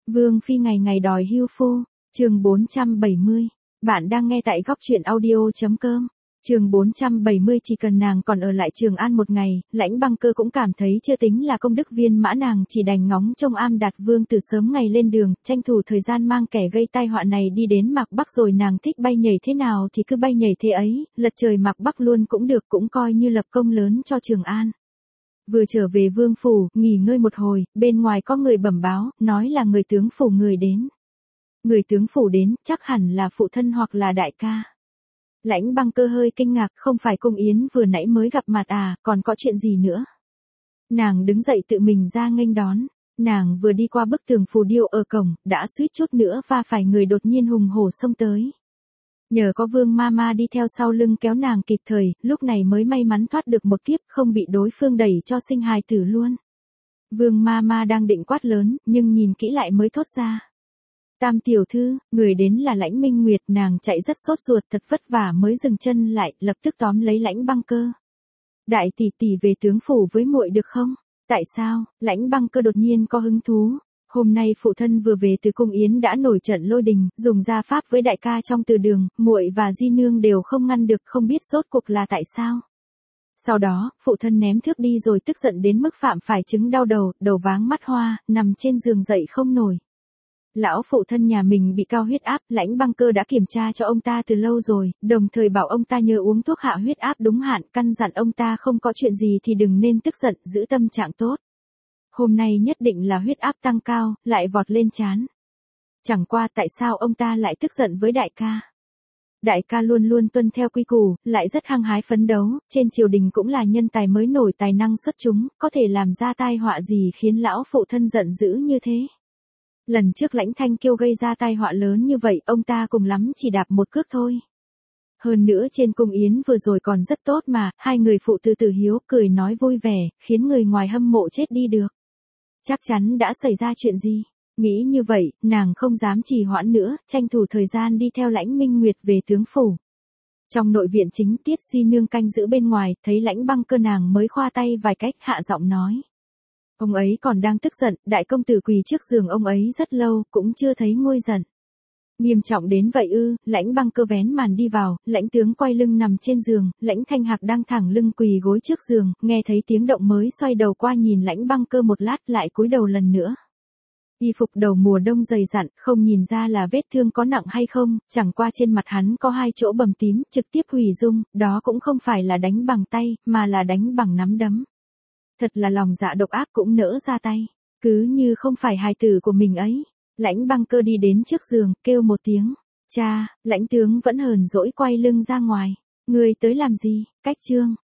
Vương Phi ngày ngày đòi hưu phu, chương 470. Bạn đang nghe tại góc truyện audio.com. Chương 470 chỉ cần nàng còn ở lại Trường An một ngày, Lãnh Băng Cơ cũng cảm thấy chưa tính là công đức viên mã, nàng chỉ đành ngóng trông Am Đạt Vương từ sớm ngày lên đường, tranh thủ thời gian mang kẻ gây tai họa này đi đến Mạc Bắc, rồi nàng thích bay nhảy thế nào thì cứ bay nhảy thế ấy, lật trời Mạc Bắc luôn cũng được, cũng coi như lập công lớn cho Trường An. Vừa trở về Vương phủ, nghỉ ngơi một hồi, bên ngoài có người bẩm báo, nói là người tướng phủ người đến. Người tướng phủ đến, chắc hẳn là phụ thân hoặc là đại ca. Lãnh Băng Cơ hơi kinh ngạc, không phải Cung Yến vừa nãy mới gặp mặt à, còn có chuyện gì nữa? Nàng đứng dậy tự mình ra nghênh đón. Nàng vừa đi qua bức tường phù điêu ở cổng, đã suýt chút nữa va phải người đột nhiên hùng hổ xông tới. Nhờ có Vương Mama đi theo sau lưng kéo nàng kịp thời, lúc này mới may mắn thoát được một kiếp, không bị đối phương đẩy cho sinh hài tử luôn. Vương Mama đang định quát lớn, nhưng nhìn kỹ lại mới thốt ra. Tam tiểu thư, người đến là Lãnh Minh Nguyệt, nàng chạy rất sốt ruột, thật vất vả mới dừng chân lại, lập tức tóm lấy Lãnh Băng Cơ. Đại tỷ tỷ về tướng phủ với muội được không? Tại sao? Lãnh Băng Cơ đột nhiên có hứng thú. Hôm nay phụ thân vừa về từ Cung Yến đã nổi trận lôi đình, dùng gia pháp với đại ca trong từ đường, muội và di nương đều không ngăn được, không biết rốt cuộc là tại sao. Sau đó, phụ thân ném thước đi rồi tức giận đến mức phạm phải chứng đau đầu, đầu váng mắt hoa, nằm trên giường dậy không nổi. Lão phụ thân nhà mình bị cao huyết áp, Lãnh Băng Cơ đã kiểm tra cho ông ta từ lâu rồi, đồng thời bảo ông ta nhớ uống thuốc hạ huyết áp đúng hạn, căn dặn ông ta không có chuyện gì thì đừng nên tức giận, giữ tâm trạng tốt. Hôm nay nhất định là huyết áp tăng cao, lại vọt lên trán. Chẳng qua tại sao ông ta lại tức giận với đại ca? Đại ca luôn luôn tuân theo quy củ, lại rất hăng hái phấn đấu, trên triều đình cũng là nhân tài mới nổi, tài năng xuất chúng, có thể làm ra tai họa gì khiến lão phụ thân giận dữ như thế? Lần trước Lãnh Thanh Kiêu gây ra tai họa lớn như vậy, ông ta cùng lắm chỉ đạp một cước thôi. Hơn nữa trên Cung Yến vừa rồi còn rất tốt mà, hai người phụ tử Tử Hiếu cười nói vui vẻ, khiến người ngoài hâm mộ chết đi được. Chắc chắn đã xảy ra chuyện gì. Nghĩ như vậy, nàng không dám trì hoãn nữa, tranh thủ thời gian đi theo Lãnh Minh Nguyệt về tướng phủ. Trong nội viện chính, Tiết Di nương canh giữ bên ngoài, thấy Lãnh Băng Cơ nàng mới khoa tay vài cách, hạ giọng nói. Ông ấy còn đang tức giận, đại công tử quỳ trước giường ông ấy rất lâu, cũng chưa thấy nguôi giận. Nghiêm trọng đến vậy ư? Lãnh Băng Cơ vén màn đi vào, Lãnh tướng quay lưng nằm trên giường, Lãnh Thanh Hạc đang thẳng lưng quỳ gối trước giường, nghe thấy tiếng động mới xoay đầu qua nhìn Lãnh Băng Cơ một lát, lại cúi đầu lần nữa. Y phục đầu mùa đông dày dặn, không nhìn ra là vết thương có nặng hay không, chẳng qua trên mặt hắn có hai chỗ bầm tím, trực tiếp hủy dung, đó cũng không phải là đánh bằng tay, mà là đánh bằng nắm đấm. Thật là lòng dạ độc ác cũng nỡ ra tay, cứ như không phải hài tử của mình ấy. Lãnh Băng Cơ đi đến trước giường, kêu một tiếng. Cha, Lãnh tướng vẫn hờn dỗi quay lưng ra ngoài. Ngươi tới làm gì? Cách chương.